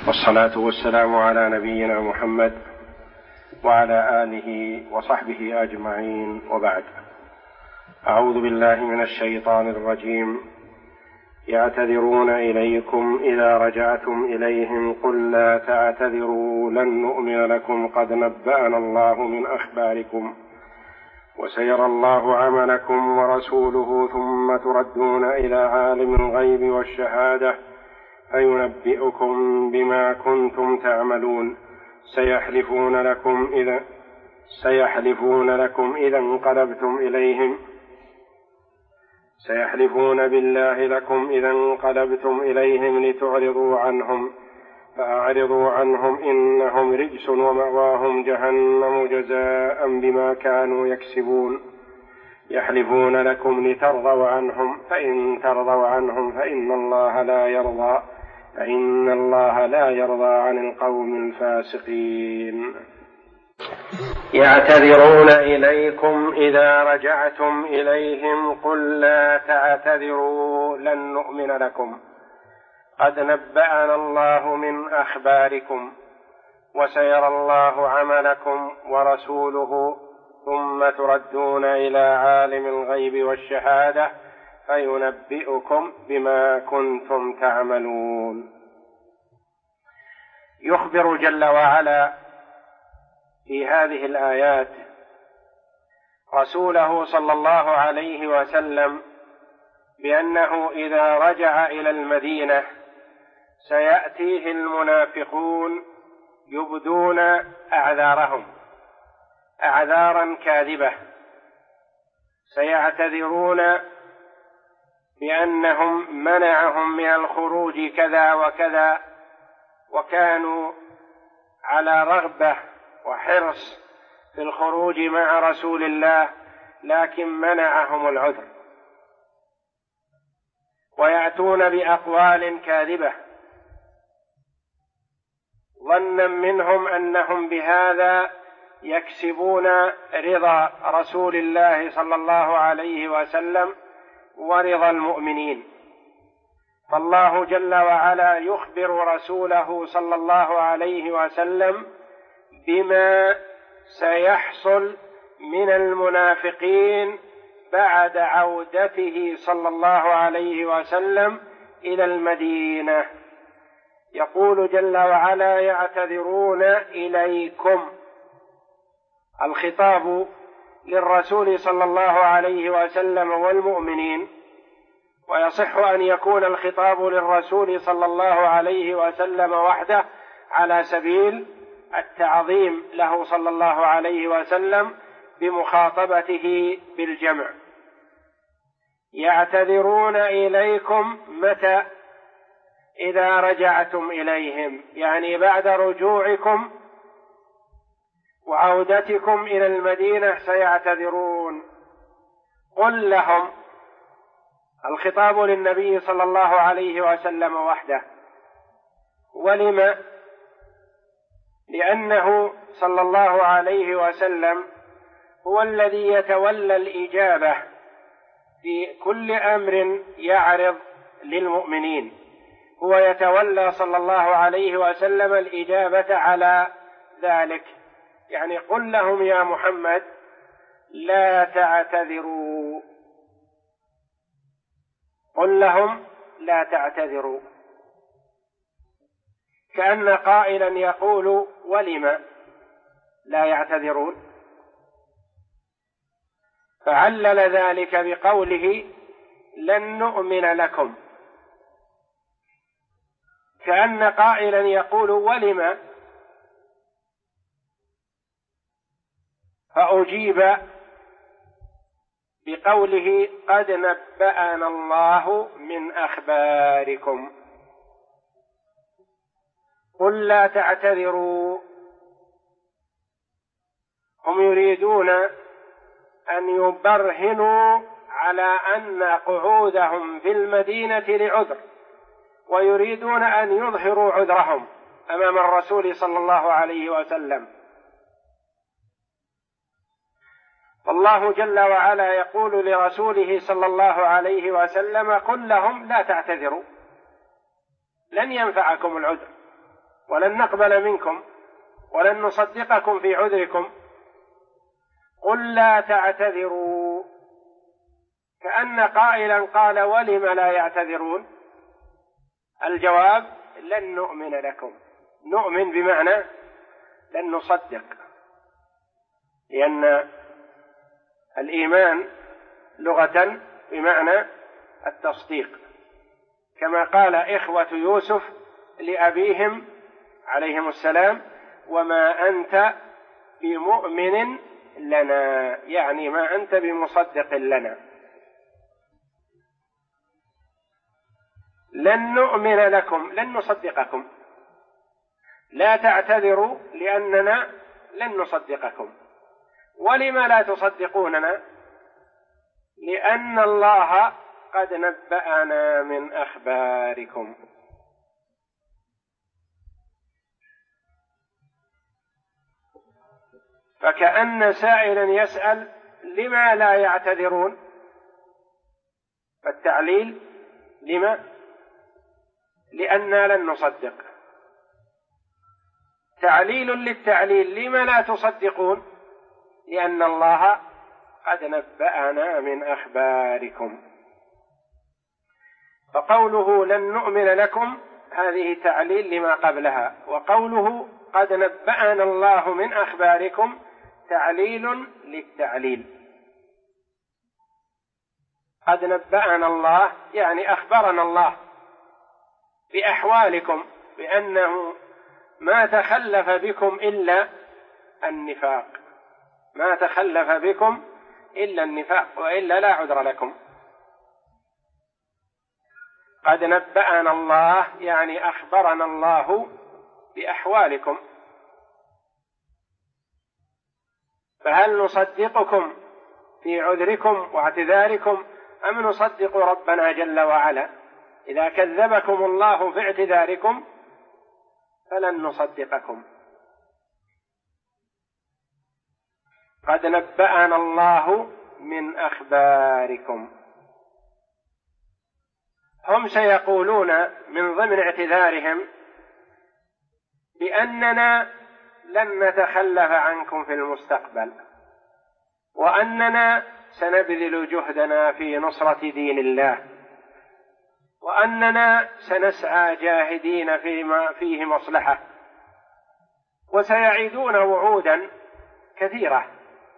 والصلاة والسلام على نبينا محمد وعلى آله وصحبه أجمعين، وبعد. أعوذ بالله من الشيطان الرجيم. يعتذرون إليكم إذا رجعتم إليهم قل لا تعتذروا لن نؤمن لكم قد نبأنا الله من أخباركم وسيرى الله عملكم ورسوله ثم تردون إلى عالم الغيب والشهادة فينبئكم بما كنتم تعملون. سيحلفون بالله لكم إذا انقلبتم إليهم لتعرضوا عنهم فأعرضوا عنهم إنهم رجس ومأواهم جهنم جزاء بما كانوا يكسبون. يحلفون لكم لترضوا عنهم فإن ترضوا عنهم فإن الله لا يرضى عن القوم الفاسقين. يعتذرون إليكم إذا رجعتم إليهم قل لا تعتذروا لن نؤمن لكم قد نبأنا الله من أخباركم وسيرى الله عملكم ورسوله ثم تردون إلى عالم الغيب والشهادة فينبئكم بما كنتم تعملون. يخبر جل وعلا في هذه الآيات رسوله صلى الله عليه وسلم بأنه إذا رجع إلى المدينة سيأتيه المنافقون يبدون أعذارهم أعذارا كاذبة، سيعتذرون بأنهم منعهم من الخروج كذا وكذا وكانوا على رغبة وحرص في الخروج مع رسول الله لكن منعهم العذر، ويأتون بأقوال كاذبة ظنا منهم أنهم بهذا يكسبون رضا رسول الله صلى الله عليه وسلم ورضا المؤمنين. فالله جل وعلا يخبر رسوله صلى الله عليه وسلم بما سيحصل من المنافقين بعد عودته صلى الله عليه وسلم إلى المدينة. يقول جل وعلا يعتذرون إليكم، الخطاب للرسول صلى الله عليه وسلم والمؤمنين، ويصح أن يكون الخطاب للرسول صلى الله عليه وسلم وحده على سبيل التعظيم له صلى الله عليه وسلم بمخاطبته بالجمع. يعتذرون إليكم متى؟ إذا رجعتم إليهم، يعني بعد رجوعكم وعودتكم إلى المدينة سيعتذرون. قل لهم، الخطاب للنبي صلى الله عليه وسلم وحده. ولم؟ لأنه صلى الله عليه وسلم هو الذي يتولى الإجابة في كل أمر يعرض للمؤمنين، هو يتولى صلى الله عليه وسلم الإجابة على ذلك. يعني قل لهم يا محمد لا تعتذروا، قل لهم لا تعتذروا، كأن قائلا يقول ولم لا يعتذرون؟ فعلل ذلك بقوله لن نؤمن لكم، كأن قائلا يقول ولم، فأجيب بقوله قد نبأنا الله من أخباركم. قل لا تعتذروا، هم يريدون أن يبرهنوا على أن قعودهم في المدينة لعذر، ويريدون أن يظهروا عذرهم أمام الرسول صلى الله عليه وسلم. فالله جل وعلا يقول لرسوله صلى الله عليه وسلم قل لهم لا تعتذروا، لن ينفعكم العذر، ولن نقبل منكم ولن نصدقكم في عذركم. قل لا تعتذروا، كأن قائلا قال ولم لا يعتذرون؟ الجواب لن نؤمن لكم. نؤمن بمعنى لن نصدق، لأن الإيمان لغة بمعنى التصديق، كما قال إخوة يوسف لأبيهم عليهم السلام: وما أنت بمؤمن لنا، يعني ما أنت بمصدق لنا. لن نؤمن لكم، لن نصدقكم. لا تعتذروا لأننا لن نصدقكم. ولم لا تصدقوننا؟ لأن الله قد نبأنا من أخباركم. فكأن سائلا يسأل لما لا يعتذرون؟ فالتعليل لما؟ لأننا لن نصدق. تعليل للتعليل: لما لا تصدقون؟ لأن الله قد نبأنا من أخباركم. فقوله لن نؤمن لكم هذه تعليل لما قبلها، وقوله قد نبأنا الله من أخباركم تعليل للتعليل. قد نبأنا الله يعني أخبرنا الله بأحوالكم، بأنه ما تخلف بكم إلا النفاق، ما تخلف بكم إلا النفاق، وإلا لا عذر لكم. قد نبأنا الله يعني أخبرنا الله بأحوالكم. فهل نصدقكم في عذركم واعتذاركم أم نصدق ربنا جل وعلا؟ إذا كذبكم الله في اعتذاركم فلن نصدقكم. قد نبأنا الله من أخباركم. هم سيقولون من ضمن اعتذارهم بأننا لن نتخلف عنكم في المستقبل، وأننا سنبذل جهدنا في نصرة دين الله، وأننا سنسعى جاهدين فيما فيه مصلحة، وسيعيدون وعودا كثيرة.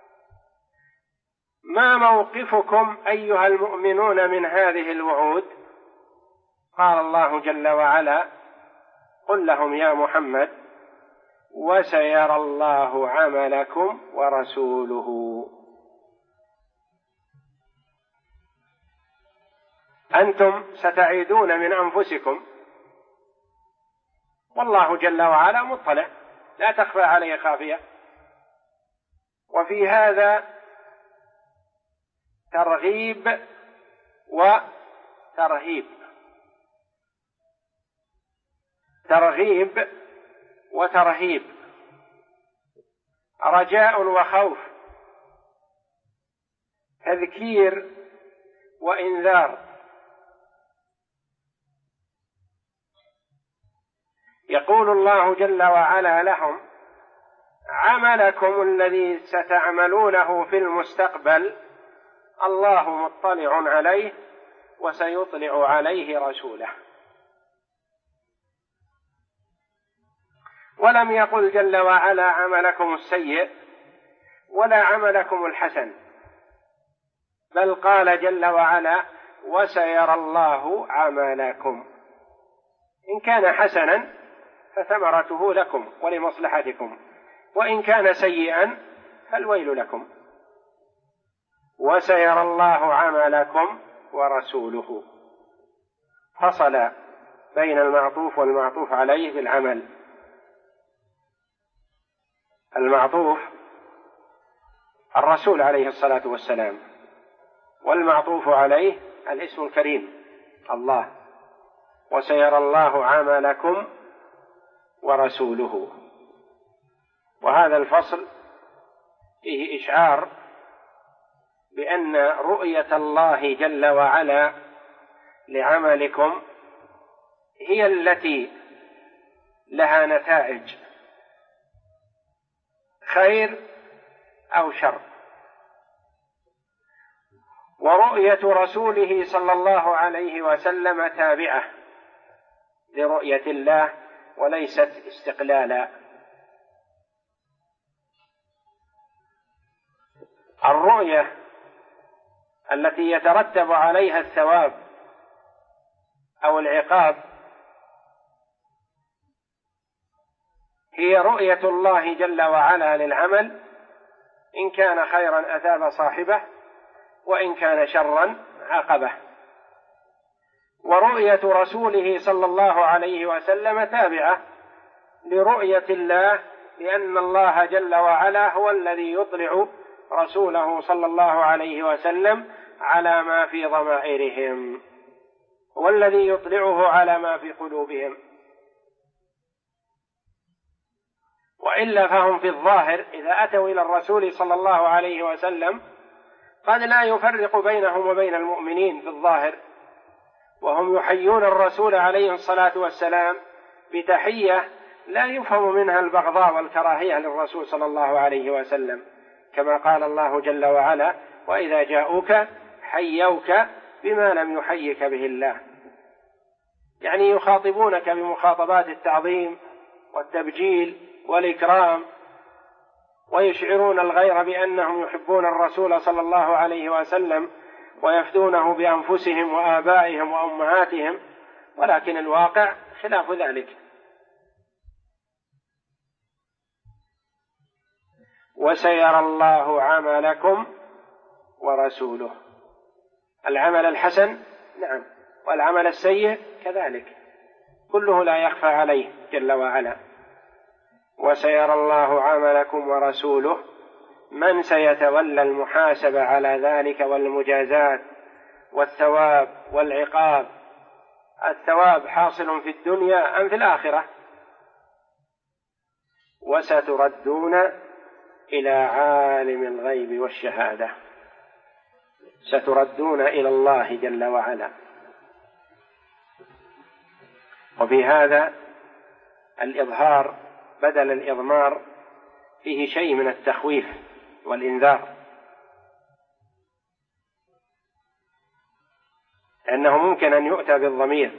ما موقفكم أيها المؤمنون من هذه الوعود؟ قال الله جل وعلا: قل لهم يا محمد: وسيرى الله عملكم ورسوله. أنتم ستعيدون من أنفسكم، والله جل وعلا مطلع، لا تخفى عليه خافية. وفي هذا ترغيب وترهيب، ترغيب وترهيب، رجاء وخوف، تذكير وإنذار. يقول الله جل وعلا لهم: عملكم الذي ستعملونه في المستقبل الله مطلع عليه وسيطلع عليه رسوله. ولم يقل جل وعلا عملكم السيء ولا عملكم الحسن، بل قال جل وعلا: وسيرى الله عملكم. إن كان حسنا فثمرته لكم ولمصلحتكم، وإن كان سيئا فالويل لكم. وسيرى الله عملكم ورسوله. فصل بين المعطوف والمعطوف عليه بالعمل. المعطوف الرسول عليه الصلاة والسلام، والمعطوف عليه الاسم الكريم الله. وسيرى الله عملكم ورسوله. وهذا الفصل فيه إشعار بأن رؤية الله جل وعلا لعملكم هي التي لها نتائج خير أو شر. ورؤية رسوله صلى الله عليه وسلم تابعة لرؤية الله وليست استقلالا. الرؤية التي يترتب عليها الثواب أو العقاب هي رؤية الله جل وعلا للعمل، إن كان خيرا أثاب صاحبه وإن كان شرا عاقبه. ورؤية رسوله صلى الله عليه وسلم تابعة لرؤية الله، لأن الله جل وعلا هو الذي يطلع رسوله صلى الله عليه وسلم على ما في ضمائرهم، هو الذي يطلعه على ما في قلوبهم. وإلا فهم في الظاهر إذا أتوا إلى الرسول صلى الله عليه وسلم قد لا يفرق بينهم وبين المؤمنين في الظاهر، وهم يحيون الرسول عليه الصلاة والسلام بتحية لا يفهم منها البغضاء والكراهية للرسول صلى الله عليه وسلم، كما قال الله جل وعلا: وإذا جاءوك حيوك بما لم يحيك به الله. يعني يخاطبونك بمخاطبات التعظيم والتبجيل والإكرام، ويشعرون الغير بأنهم يحبون الرسول صلى الله عليه وسلم ويفدونه بأنفسهم وآبائهم وأمهاتهم، ولكن الواقع خلاف ذلك. وسيرى الله عملكم ورسوله. العمل الحسن نعم، والعمل السيء كذلك، كله لا يخفى عليه جل وعلا. وسيرى الله عملكم ورسوله، من سيتولى المحاسبة على ذلك والمجازات والثواب والعقاب. الثواب حاصل في الدنيا أم في الآخرة؟ وستردون إلى عالم الغيب والشهادة، ستردون إلى الله جل وعلا. وفي هذا الإظهار بدل الإضمار فيه شيء من التخويف والإنذار، لأنه ممكن أن يؤتى بالضمير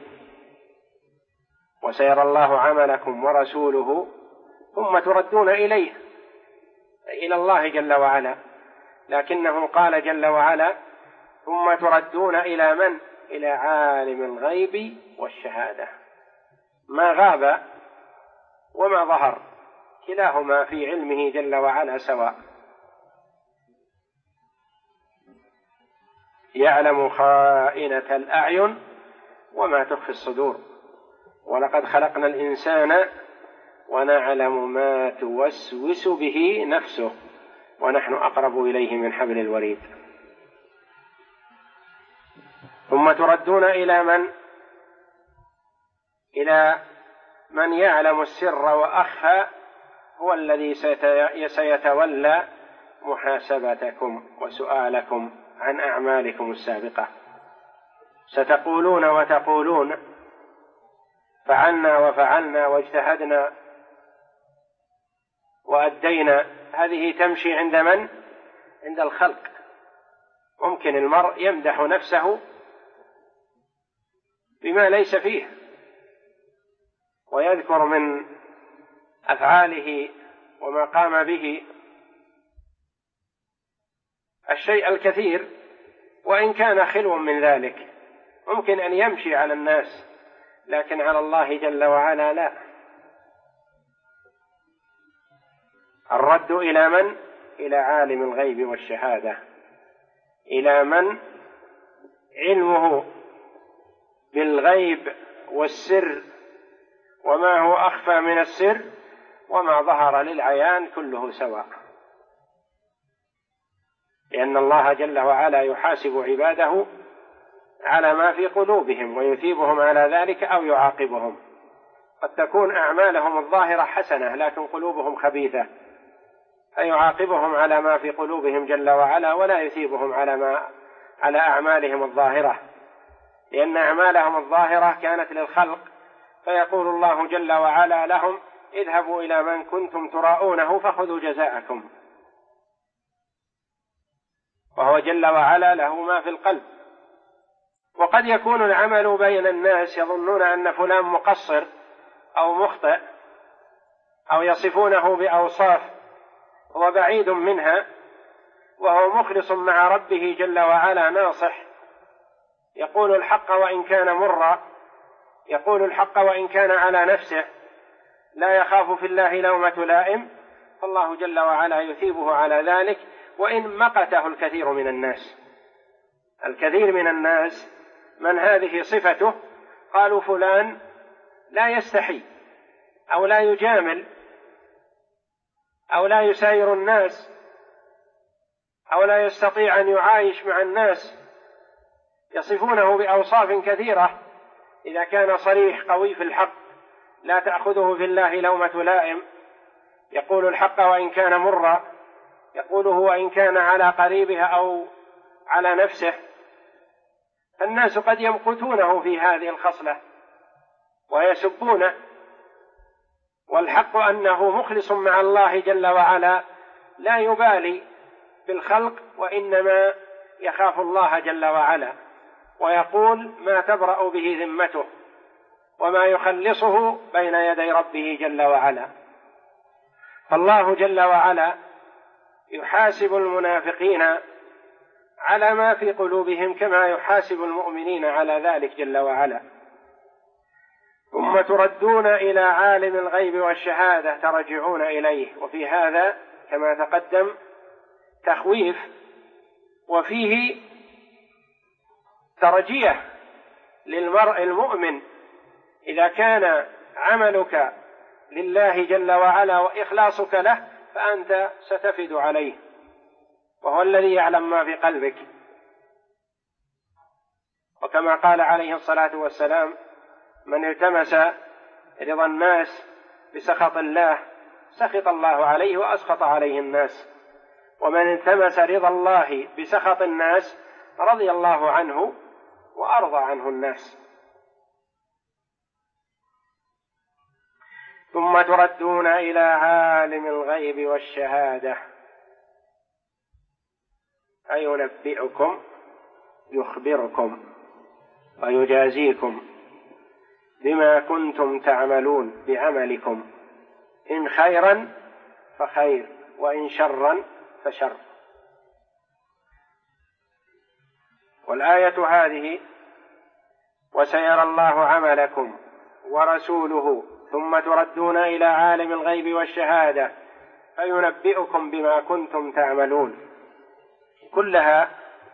وسيرى الله عملكم ورسوله ثم تردون إليه، إلى الله جل وعلا، لكنه قال جل وعلا: ثم تردون إلى من؟ إلى عالم الغيب والشهادة. ما غاب وما ظهر كلاهما في علمه جل وعلا سواء. يعلم خائنة الأعين وما تخفي الصدور، ولقد خلقنا الإنسان ونعلم ما توسوس به نفسه ونحن أقرب إليه من حبل الوريد. ثم تردون إلى من؟ إلى من يعلم السر وأخفى، هو الذي سيتولى محاسبتكم وسؤالكم عن أعمالكم السابقة. ستقولون وتقولون فعلنا وفعلنا واجتهدنا وأدينا، هذه تمشي عند من؟ عند الخلق. ممكن المرء يمدح نفسه بما ليس فيه، ويذكر من أفعاله وما قام به الشيء الكثير، وإن كان خلو من ذلك ممكن أن يمشي على الناس، لكن على الله جل وعلا لا. الرد إلى من؟ إلى عالم الغيب والشهادة، إلى من علمه بالغيب والسر وما هو أخفى من السر وما ظهر للعيان كله سواء، لأن الله جل وعلا يحاسب عباده على ما في قلوبهم ويثيبهم على ذلك أو يعاقبهم. قد تكون أعمالهم الظاهرة حسنة لكن قلوبهم خبيثة، فيعاقبهم على ما في قلوبهم جل وعلا ولا يثيبهم على أعمالهم الظاهرة، لأن أعمالهم الظاهرة كانت للخلق فيقول الله جل وعلا لهم: اذهبوا إلى من كنتم تراءونه فخذوا جزاءكم. وهو جل وعلا له ما في القلب. وقد يكون العمل بين الناس يظنون أن فلان مقصر أو مخطئ، أو يصفونه بأوصاف هو بعيد منها، وهو مخلص مع ربه جل وعلا ناصح، يقول الحق وإن كان مرا، يقول الحق وإن كان على نفسه، لا يخاف في الله لومة لائم، فالله جل وعلا يثيبه على ذلك وإن مقته الكثير من الناس. الكثير من الناس من هذه صفته قالوا فلان لا يستحي أو لا يجامل أو لا يساير الناس أو لا يستطيع أن يعايش مع الناس، يصفونه بأوصاف كثيرة. إذا كان صريح قوي في الحق لا تأخذه في الله لومة لائم، يقول الحق وإن كان مرا، يقوله وإن كان على قريبها أو على نفسه. الناس قد يمقتونه في هذه الخصلة ويسبونه، والحق أنه مخلص مع الله جل وعلا، لا يبالي بالخلق وإنما يخاف الله جل وعلا، ويقول ما تبرأ به ذمته وما يخلصه بين يدي ربه جل وعلا. فالله جل وعلا يحاسب المنافقين على ما في قلوبهم كما يحاسب المؤمنين على ذلك جل وعلا. ثم تردون إلى عالم الغيب والشهادة ترجعون إليه. وفي هذا كما تقدم تخويف، وفيه ترجية للمرء المؤمن إذا كان عملك لله جل وعلا وإخلاصك له فأنت ستفد عليه، وهو الذي يعلم ما في قلبك. وكما قال عليه الصلاة والسلام: من التمس رضا الناس بسخط الله سخط الله عليه وأسخط عليه الناس، ومن التمس رضا الله بسخط الناس رضي الله عنه وأرضى عنه الناس. ثم تردون إلى عالم الغيب والشهادة فينبئكم، يخبركم ويجازيكم بما كنتم تعملون بعملكم، إن خيرا فخير وإن شرا فشر. والآية هذه: وسيرى الله عملكم ورسوله ثم تردون إلى عالم الغيب والشهادة فينبئكم بما كنتم تعملون، كلها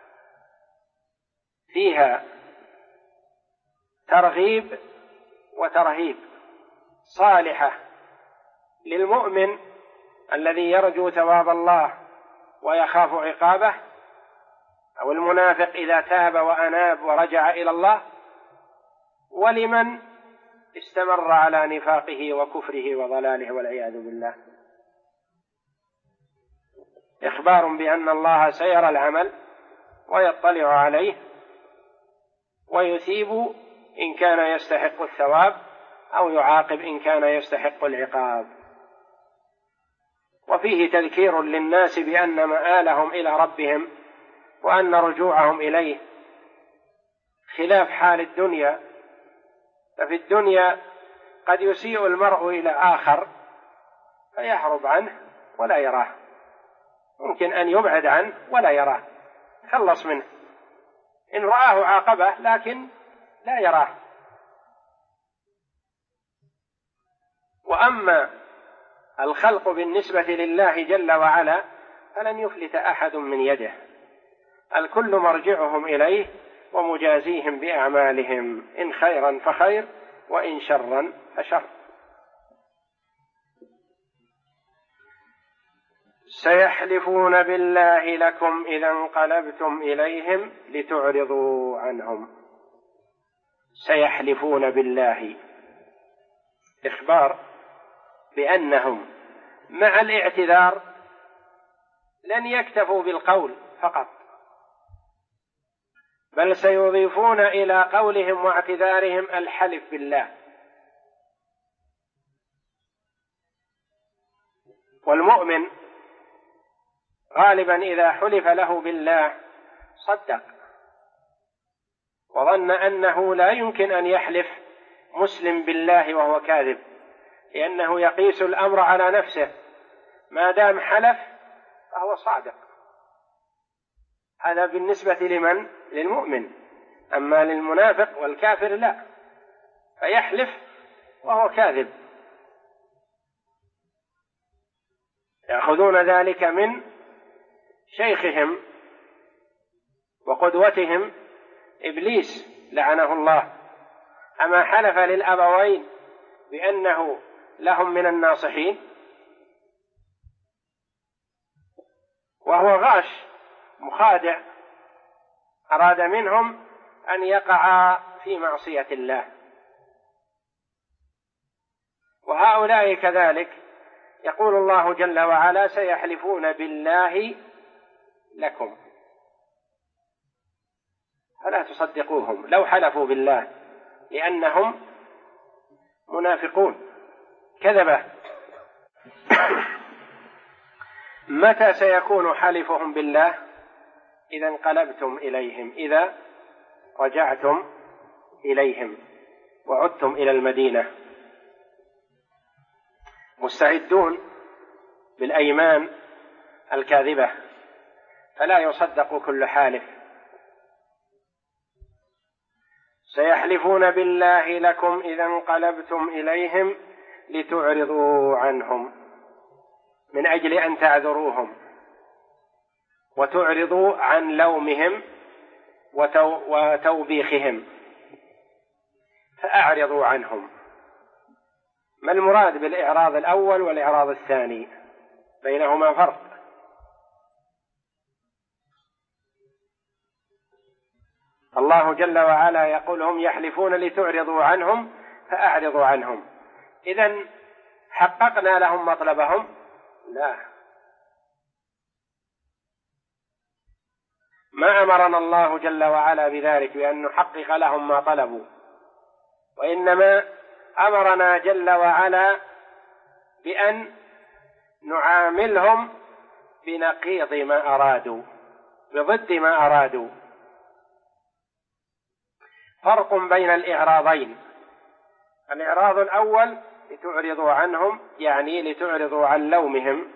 فيها ترغيب وترهيب، صالحة للمؤمن الذي يرجو ثواب الله ويخاف عقابه، أو المنافق إذا تاب وأناب ورجع إلى الله، ولمن استمر على نفاقه وكفره وضلاله والعياذ بالله. إخبار بأن الله سيرى العمل ويطلع عليه ويثيب إن كان يستحق الثواب أو يعاقب إن كان يستحق العقاب. وفيه تذكير للناس بأن مآلهم إلى ربهم وأن رجوعهم إليه خلاف حال الدنيا. ففي الدنيا قد يسيء المرء إلى آخر فيهرب عنه ولا يراه، ممكن أن يبعد عنه ولا يراه، خلص منه، إن رآه عاقبه لكن لا يراه. وأما الخلق بالنسبة لله جل وعلا فلن يفلت أحد من يده، الكل مرجعهم إليه ومجازيهم بأعمالهم، إن خيرا فخير وإن شرا فشر. سيحلفون بالله لكم إذا انقلبتم إليهم لتعرضوا عنهم. سيحلفون بالله، إخبار بأنهم مع الاعتذار لن يكتفوا بالقول فقط، بل سيضيفون إلى قولهم واعتذارهم الحلف بالله، والمؤمن غالبا إذا حلف له بالله صدق، وظن أنه لا يمكن أن يحلف مسلم بالله وهو كاذب، لأنه يقيس الأمر على نفسه، ما دام حلف فهو صادق. هذا بالنسبة لمن؟ للمؤمن. أما للمنافق والكافر لا، فيحلف وهو كاذب. يأخذون ذلك من شيخهم وقدوتهم إبليس لعنه الله. أما حلف للأبوين بأنه لهم من الناصحين وهو غاش مخادع، أراد منهم أن يقعا في معصية الله. وهؤلاء كذلك يقول الله جل وعلا: سيحلفون بالله لكم، فلا تصدقوهم لو حلفوا بالله، لأنهم منافقون كذبة. متى سيكون حلفهم بالله؟ إذا انقلبتم إليهم، إذا رجعتم إليهم وعدتم إلى المدينة، مستعدون بالأيمان الكاذبة، فلا يصدق كل حالف. سيحلفون بالله لكم إذا انقلبتم إليهم لتعرضوا عنهم، من أجل أن تعذروهم وتعرضوا عن لومهم وتوبيخهم، فأعرضوا عنهم. ما المراد بالإعراض الأول والإعراض الثاني؟ بينهما فرق. الله جل وعلا يقول: هم يحلفون لتعرضوا عنهم فأعرضوا عنهم. إذن حققنا لهم مطلبهم؟ لا، ما أمرنا الله جل وعلا بذلك، بأن نحقق لهم ما طلبوا، وإنما أمرنا جل وعلا بأن نعاملهم بنقيض ما أرادوا، بضد ما أرادوا. فرق بين الإعراضين: الإعراض الأول لتعرضوا عنهم، يعني لتعرضوا عن لومهم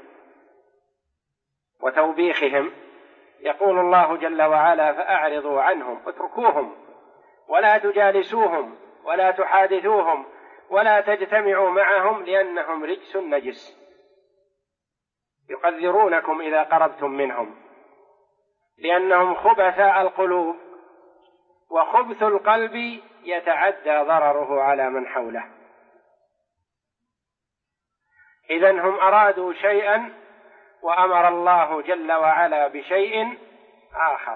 وتوبيخهم. يقول الله جل وعلا: فأعرضوا عنهم، اتركوهم ولا تجالسوهم ولا تحادثوهم ولا تجتمعوا معهم، لأنهم رجس نجس يقذرونكم إذا قربتم منهم، لأنهم خبثاء القلوب، وخبث القلب يتعدى ضرره على من حوله. إذن هم أرادوا شيئا وأمر الله جل وعلا بشيء آخر.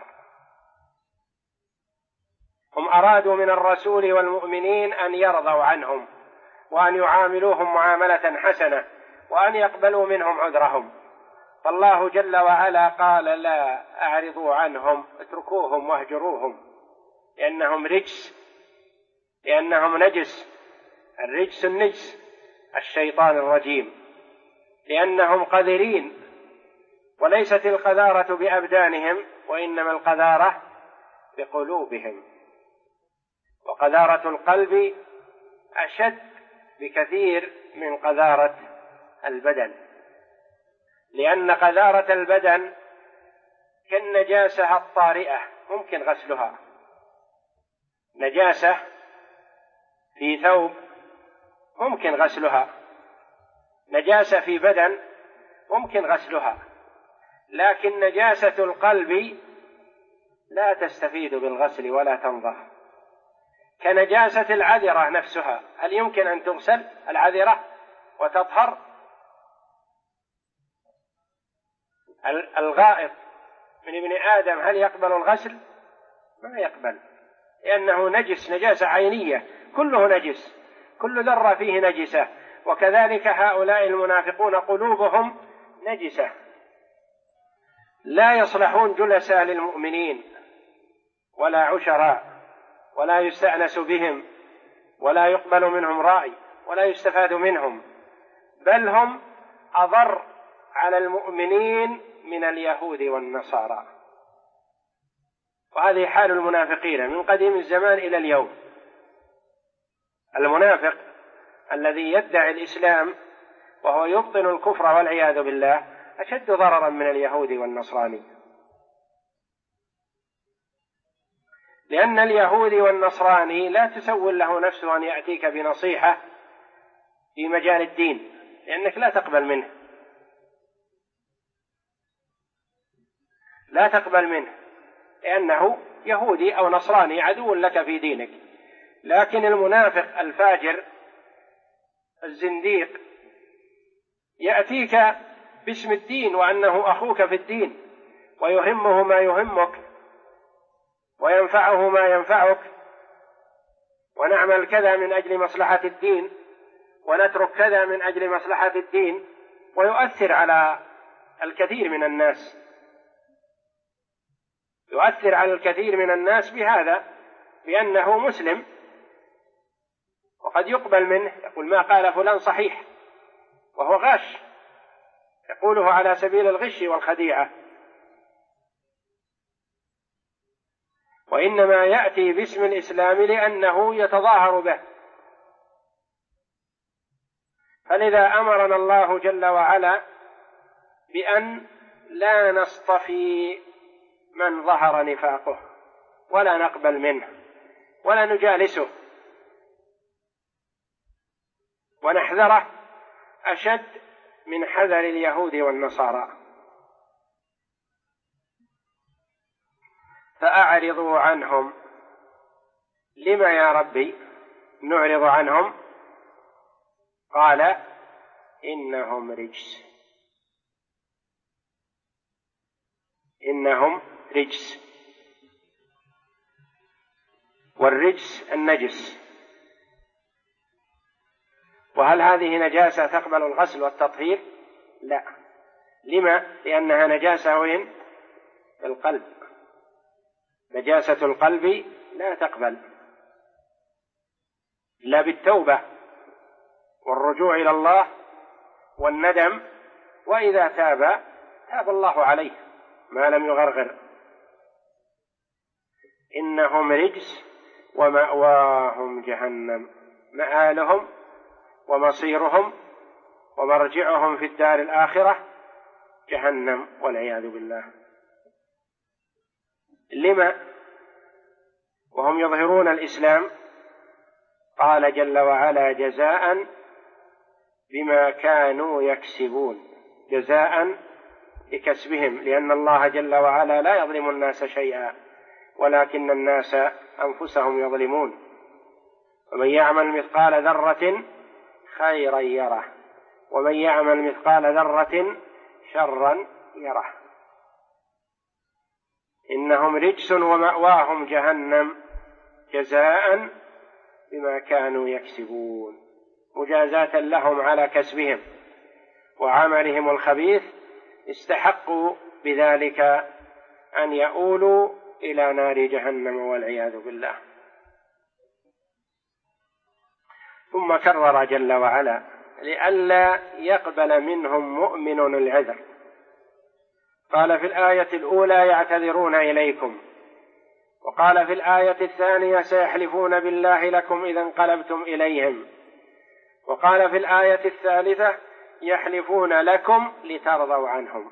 هم أرادوا من الرسول والمؤمنين أن يرضوا عنهم وأن يعاملوهم معاملة حسنة وأن يقبلوا منهم عذرهم، فالله جل وعلا قال: لا، أعرضوا عنهم، اتركوهم واهجروهم، لأنهم رجس، لأنهم نجس. الرجس النجس الشيطان الرجيم، لأنهم قذرين، وليست القذارة بأبدانهم، وإنما القذارة بقلوبهم، وقذارة القلب أشد بكثير من قذارة البدن، لأن قذارة البدن كالنجاسة الطارئة، ممكن غسلها. نجاسة في ثوب ممكن غسلها، نجاسة في بدن ممكن غسلها، لكن نجاسة القلب لا تستفيد بالغسل ولا تنضح. كنجاسة العذرة نفسها، هل يمكن أن تغسل العذرة وتطهر؟ الغائط من ابن آدم هل يقبل الغسل؟ ما يقبل، لأنه نجس، نجاسة عينية، كله نجس، كل ذرة فيه نجسة. وكذلك هؤلاء المنافقون قلوبهم نجسة، لا يصلحون جلساء للمؤمنين ولا عشراء، ولا يستأنس بهم، ولا يقبل منهم رأي، ولا يستفاد منهم، بل هم أضر على المؤمنين من اليهود والنصارى. وهذه حال المنافقين من قديم الزمان إلى اليوم. المنافق الذي يدعي الإسلام وهو يبطن الكفر والعياذ بالله أشد ضررا من اليهود والنصراني، لأن اليهودي والنصراني لا تسول له نفسه أن يأتيك بنصيحة في مجال الدين، لأنك لا تقبل منه، لا تقبل منه لأنه يهودي أو نصراني عدو لك في دينك. لكن المنافق الفاجر الزنديق يأتيك باسم الدين وأنه أخوك في الدين، ويهمه ما يهمك وينفعه ما ينفعك، ونعمل كذا من أجل مصلحة الدين ونترك كذا من أجل مصلحة الدين، ويؤثر على الكثير من الناس، يؤثر على الكثير من الناس بهذا، بأنه مسلم، وقد يقبل منه يقول ما قال فلان صحيح وهو غاش، يقوله على سبيل الغش والخديعة، وإنما يأتي باسم الإسلام لأنه يتظاهر به. فلذا أمرنا الله جل وعلا بأن لا نصطفي من ظهر نفاقه ولا نقبل منه ولا نجالسه، ونحذره أشد من حذر اليهود والنصارى. فأعرضوا عنهم. لما يا ربي نعرض عنهم؟ قال إنهم رجس، إنهم رجس، والرجس النجس. وهل هذه نجاسة تقبل الغسل والتطهير؟ لا. لما؟ لأنها نجاسة وين؟ القلب، نجاسة القلب لا تقبل إلا بالتوبة والرجوع إلى الله والندم، وإذا تاب تاب الله عليه ما لم يغرغر. إنهم رجس ومأواهم جهنم، مآلهم ومصيرهم ومرجعهم في الدار الآخرة جهنم والعياذ بالله. لما وهم يظهرون الإسلام؟ قال جل وعلا جزاء بما كانوا يكسبون، جزاء لكسبهم، لأن الله جل وعلا لا يظلم الناس شيئا ولكن الناس أنفسهم يظلمون. ومن يعمل مثقال ذرة خيرا يره ومن يعمل مثقال ذرة شرا يره. إنهم رجس ومأواهم جهنم جزاء بما كانوا يكسبون، مجازاة لهم على كسبهم وعملهم الخبيث، استحقوا بذلك أن يؤولوا إلى نار جهنم والعياذ بالله. ثم كرر جل وعلا لئلا يقبل منهم مؤمن العذر، قال في الآية الأولى يعتذرون إليكم، وقال في الآية الثانية سيحلفون بالله لكم إذا انقلبتم إليهم، وقال في الآية الثالثة يحلفون لكم لترضوا عنهم.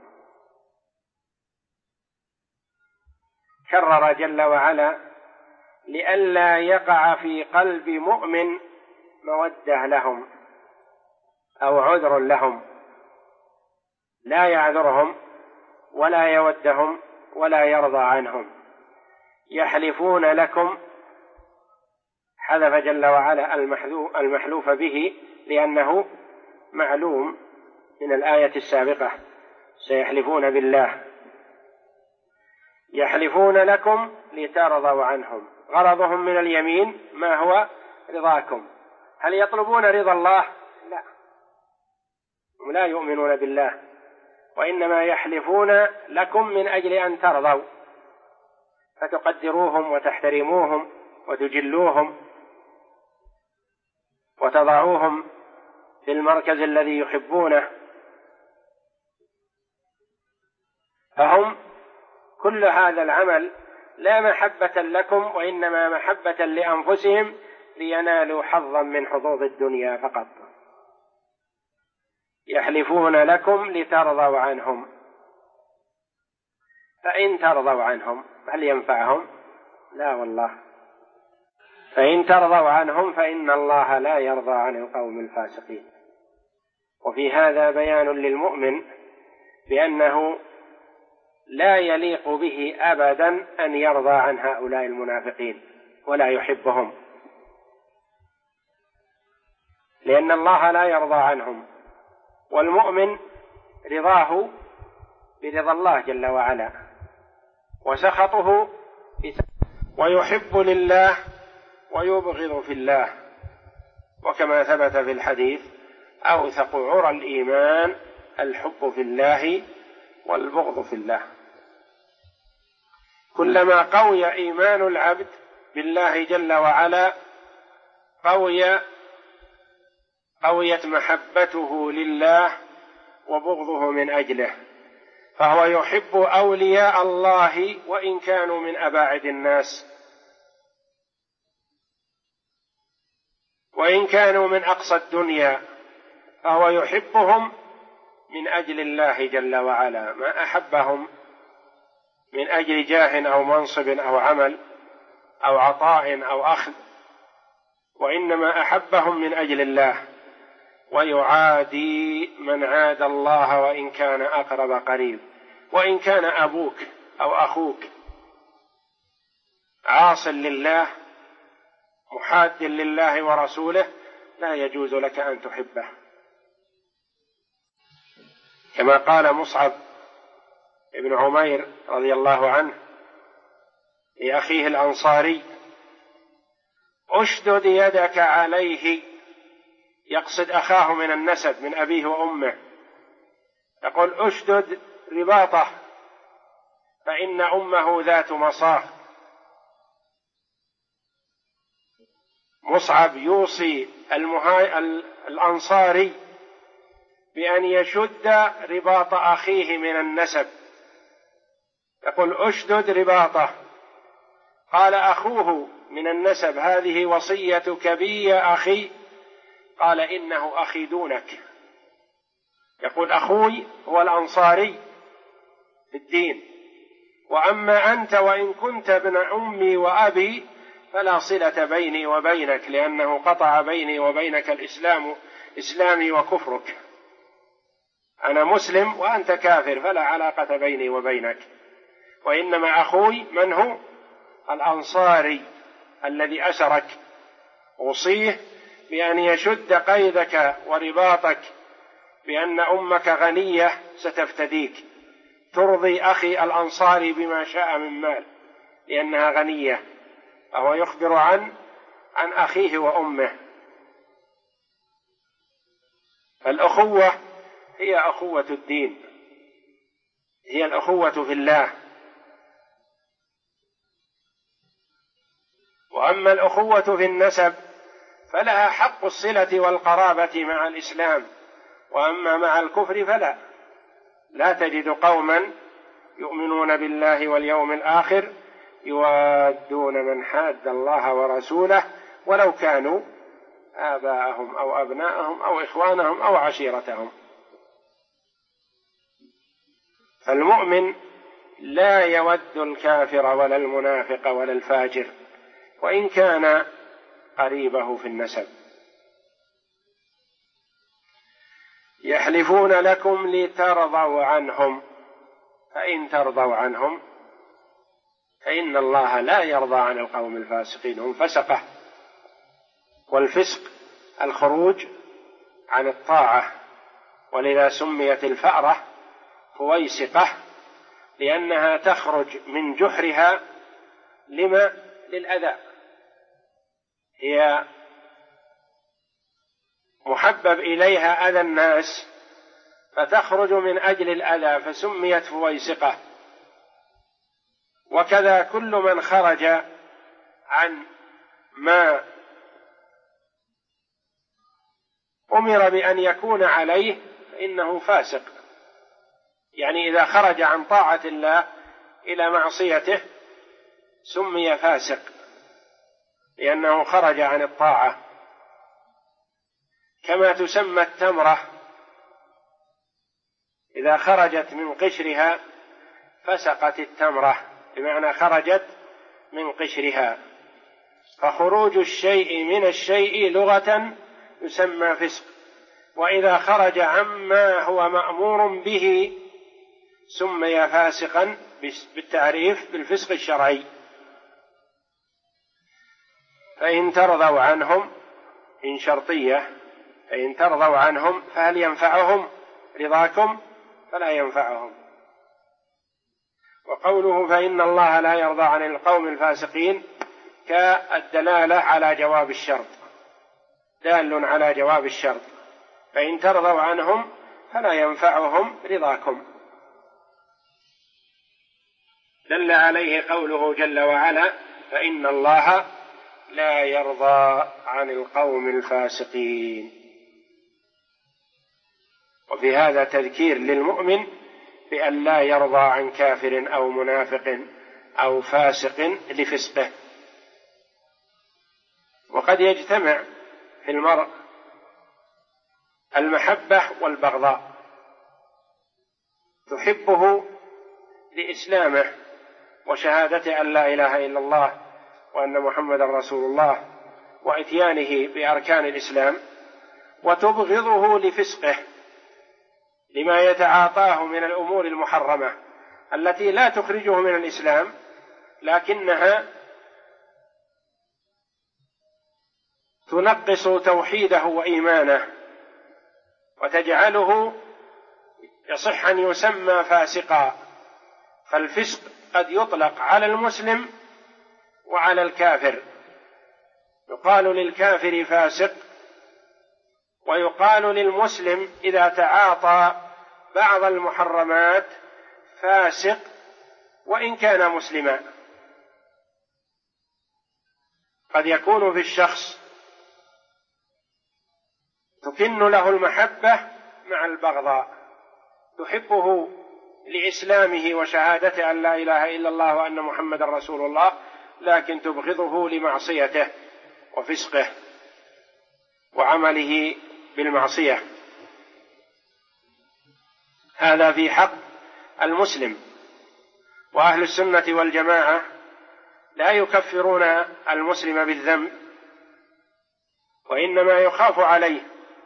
كرر جل وعلا لئلا يقع في قلب مؤمن مودة لهم أو عذر لهم، لا يعذرهم ولا يودهم ولا يرضى عنهم. يحلفون لكم، حذف جل وعلا المحلوف به لأنه معلوم من الآية السابقة، سيحلفون بالله. يحلفون لكم لترضوا عنهم، غرضهم من اليمين ما هو؟ رضاكم. هل يطلبون رضا الله؟ لا، هم لا يؤمنون بالله، وإنما يحلفون لكم من أجل أن ترضوا، فتقدروهم وتحترموهم وتجلوهم وتضعوهم في المركز الذي يحبونه. فهم كل هذا العمل لا محبة لكم وإنما محبة لأنفسهم لينالوا حظا من حظوظ الدنيا فقط. يحلفون لكم لترضوا عنهم، فإن ترضوا عنهم هل ينفعهم؟ لا والله. فإن ترضوا عنهم فإن الله لا يرضى عن القوم الفاسقين. وفي هذا بيان للمؤمن بأنه لا يليق به أبدا أن يرضى عن هؤلاء المنافقين ولا يحبهم، لأن الله لا يرضى عنهم، والمؤمن رضاه برضا الله جل وعلا وسخطه ويحب لله ويبغض في الله، وكما ثبت في الحديث: أوثق عرى الإيمان الحب في الله والبغض في الله. كلما قوي إيمان العبد بالله جل وعلا قويت محبته لله وبغضه من أجله، فهو يحب أولياء الله وإن كانوا من أباعد الناس، وإن كانوا من أقصى الدنيا، فهو يحبهم من أجل الله جل وعلا، ما أحبهم من أجل جاه أو منصب أو عمل أو عطاء أو أخذ، وإنما أحبهم من أجل الله. ويعادي من عاد الله وإن كان أقرب قريب، وإن كان أبوك أو أخوك عاص لله محاد لله ورسوله لا يجوز لك أن تحبه، كما قال مصعب ابن عمير رضي الله عنه لأخيه الأنصاري: أشدد يدك عليه، يقصد أخاه من النسب من أبيه وأمه، يقول: أشدد رباطه فإن أمه ذات مصاخ. مصعب يوصي الأنصاري بأن يشد رباط أخيه من النسب، يقول: أشدد رباطه. قال أخوه من النسب: هذه وصيتك بي يا أخي؟ قال: إنه أخي دونك. يقول: أخوي هو الأنصاري في الدين، وأما أنت وإن كنت ابن أمي وأبي فلا صلة بيني وبينك، لأنه قطع بيني وبينك الإسلام، إسلامي وكفرك، أنا مسلم وأنت كافر، فلا علاقة بيني وبينك، وإنما أخوي من هو؟ الأنصاري الذي أسرك. أوصيه بأن يشد قيدك ورباطك، بأن أمك غنية ستفتديك، ترضي أخي الأنصاري بما شاء من مال لأنها غنية، أو يخبر عن أخيه وأمه. الأخوة هي أخوة الدين، هي الأخوة في الله. وأما الأخوة في النسب فلها حق الصلة والقرابة مع الإسلام، وأما مع الكفر فلا. لا تجد قوما يؤمنون بالله واليوم الآخر يوادون من حاد الله ورسوله ولو كانوا آباءهم أو أبناءهم أو إخوانهم أو عشيرتهم. فالمؤمن لا يود الكافر ولا المنافق ولا الفاجر وإن كان قريبه في النسب. يحلفون لكم لترضوا عنهم، فإن ترضوا عنهم فإن الله لا يرضى عن القوم الفاسقين، هم فسقة. والفسق الخروج عن الطاعة، ولذا سميت الفأرة فويسقة، لأنها تخرج من جحرها للأذى. هي محبب إليها أذى الناس فتخرج من أجل الأذى فسميت فويسقة. وكذا كل من خرج عن ما أمر بأن يكون عليه فإنه فاسق، يعني إذا خرج عن طاعة الله إلى معصيته سمي فاسق، لأنه خرج عن الطاعة. كما تسمى التمرة إذا خرجت من قشرها فسقت التمرة، بمعنى خرجت من قشرها. فخروج الشيء من الشيء لغة يسمى فسق، وإذا خرج عما هو مأمور به سمي فاسقا بالتعريف بالفسق الشرعي. فإن ترضوا عنهم، إن شرطية، فإن ترضوا عنهم فهل ينفعهم رضاكم؟ فلا ينفعهم. وقوله فإن الله لا يرضى عن القوم الفاسقين كالدلالة على جواب الشرط، دال على جواب الشرط، فإن ترضوا عنهم فلا ينفعهم رضاكم. دل عليه قوله جل وعلا فإن الله لا يرضى عن القوم الفاسقين. وفي هذا تذكير للمؤمن بأن لا يرضى عن كافر أو منافق أو فاسق لفسقه. وقد يجتمع في المرء المحبة والبغضاء، تحبه لإسلامه وشهادة أن لا إله إلا الله وأن محمدا رسول الله وإتيانه بأركان الإسلام، وتبغضه لفسقه لما يتعاطاه من الأمور المحرمة التي لا تخرجه من الإسلام، لكنها تنقص توحيده وإيمانه وتجعله يصح أن يسمى فاسقا. فالفسق قد يطلق على المسلم وعلى الكافر، يقال للكافر فاسق، ويقال للمسلم إذا تعاطى بعض المحرمات فاسق وإن كان مسلما. قد يكون في الشخص تكن له المحبة مع البغضاء، تحبه لإسلامه وشهادة أن لا إله إلا الله وأن محمدا رسول الله، لكن تبغضه لمعصيته وفسقه وعمله بالمعصية. هذا في حق المسلم. وأهل السنة والجماعة لا يكفرون المسلم بالذنب، وإنما يخاف عليه،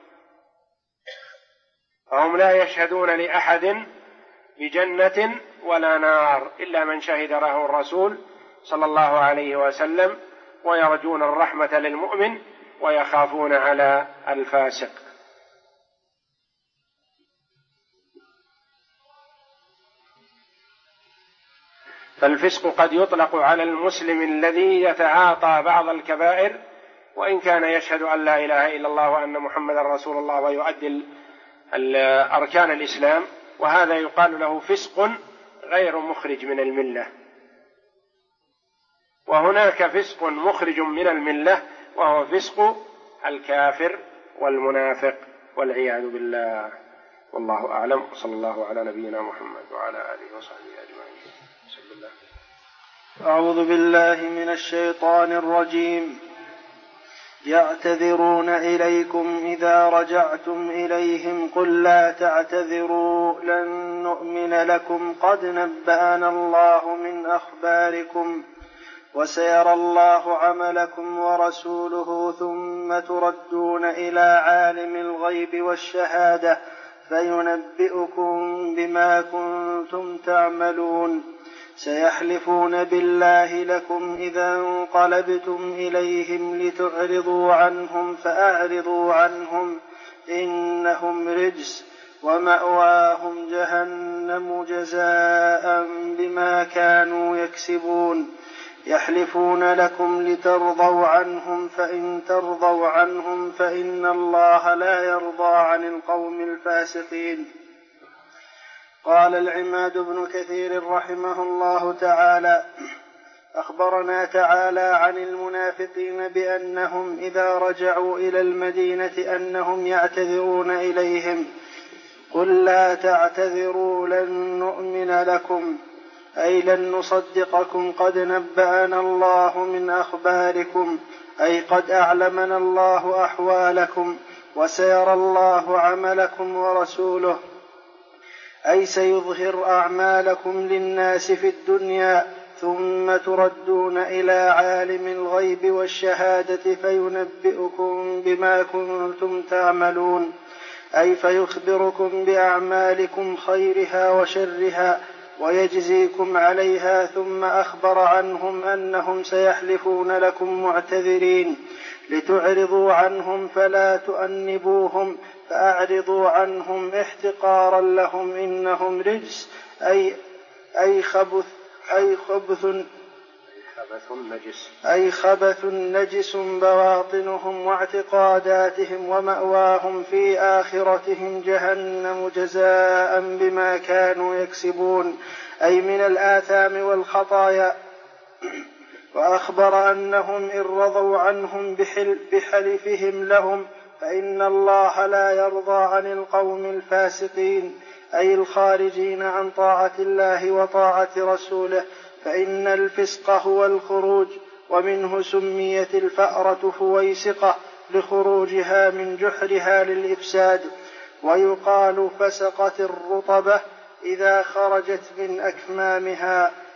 فهم لا يشهدون لأحد بجنة ولا نار إلا من شهد له الرسول صلى الله عليه وسلم، ويرجون الرحمة للمؤمن ويخافون على الفاسق. فالفسق قد يطلق على المسلم الذي يتعاطى بعض الكبائر وإن كان يشهد أن لا إله إلا الله وأن محمدا رسول الله ويؤدي أركان الإسلام، وهذا يقال له فسق غير مخرج من الملة. وهناك فسق مخرج من الملة وهو فسق الكافر والمنافق والعياذ بالله. والله أعلم، صلى الله على نبينا محمد وعلى آله وصحبه أجمعين. بسم الله. أعوذ بالله من الشيطان الرجيم. يعتذرون إليكم إذا رجعتم إليهم قل لا تعتذروا لن نؤمن لكم قد نبأنا الله من أخباركم وسيرى الله عملكم ورسوله ثم تردون إلى عالم الغيب والشهادة فينبئكم بما كنتم تعملون. سيحلفون بالله لكم إذا انقلبتم إليهم لتعرضوا عنهم فأعرضوا عنهم إنهم رجس ومأواهم جهنم جزاء بما كانوا يكسبون. يحلفون لكم لترضوا عنهم فإن ترضوا عنهم فإن الله لا يرضى عن القوم الفاسقين. قال العماد بن كثير رحمه الله تعالى: أخبرنا تعالى عن المنافقين بأنهم إذا رجعوا إلى المدينة أنهم يعتذرون إليهم قل لا تعتذروا لن نؤمن لكم أي لن نصدقكم قد نبأنا الله من أخباركم أي قد أعلمنا الله أحوالكم وسيرى الله عملكم ورسوله أي سيظهر أعمالكم للناس في الدنيا ثم تردون إلى عالم الغيب والشهادة فينبئكم بما كنتم تعملون أي فيخبركم بأعمالكم خيرها وشرها ويجزيكم عليها ثم أخبر عنهم أنهم سيحلفون لكم معتذرين لتعرضوا عنهم فلا تؤنبوهم فأعرضوا عنهم احتقارا لهم إنهم رجس أي خبث نجس بواطنهم واعتقاداتهم ومأواهم في آخرتهم جهنم جزاء بما كانوا يكسبون أي من الآثام والخطايا. وأخبر أنهم إن رضوا عنهم بحلفهم لهم فإن الله لا يرضى عن القوم الفاسقين أي الخارجين عن طاعة الله وطاعة رسوله فإن الفسق هو الخروج ومنه سميت الفأرة فويسقة لخروجها من جحرها للإفساد ويقال فسقت الرطبة إذا خرجت من أكمامها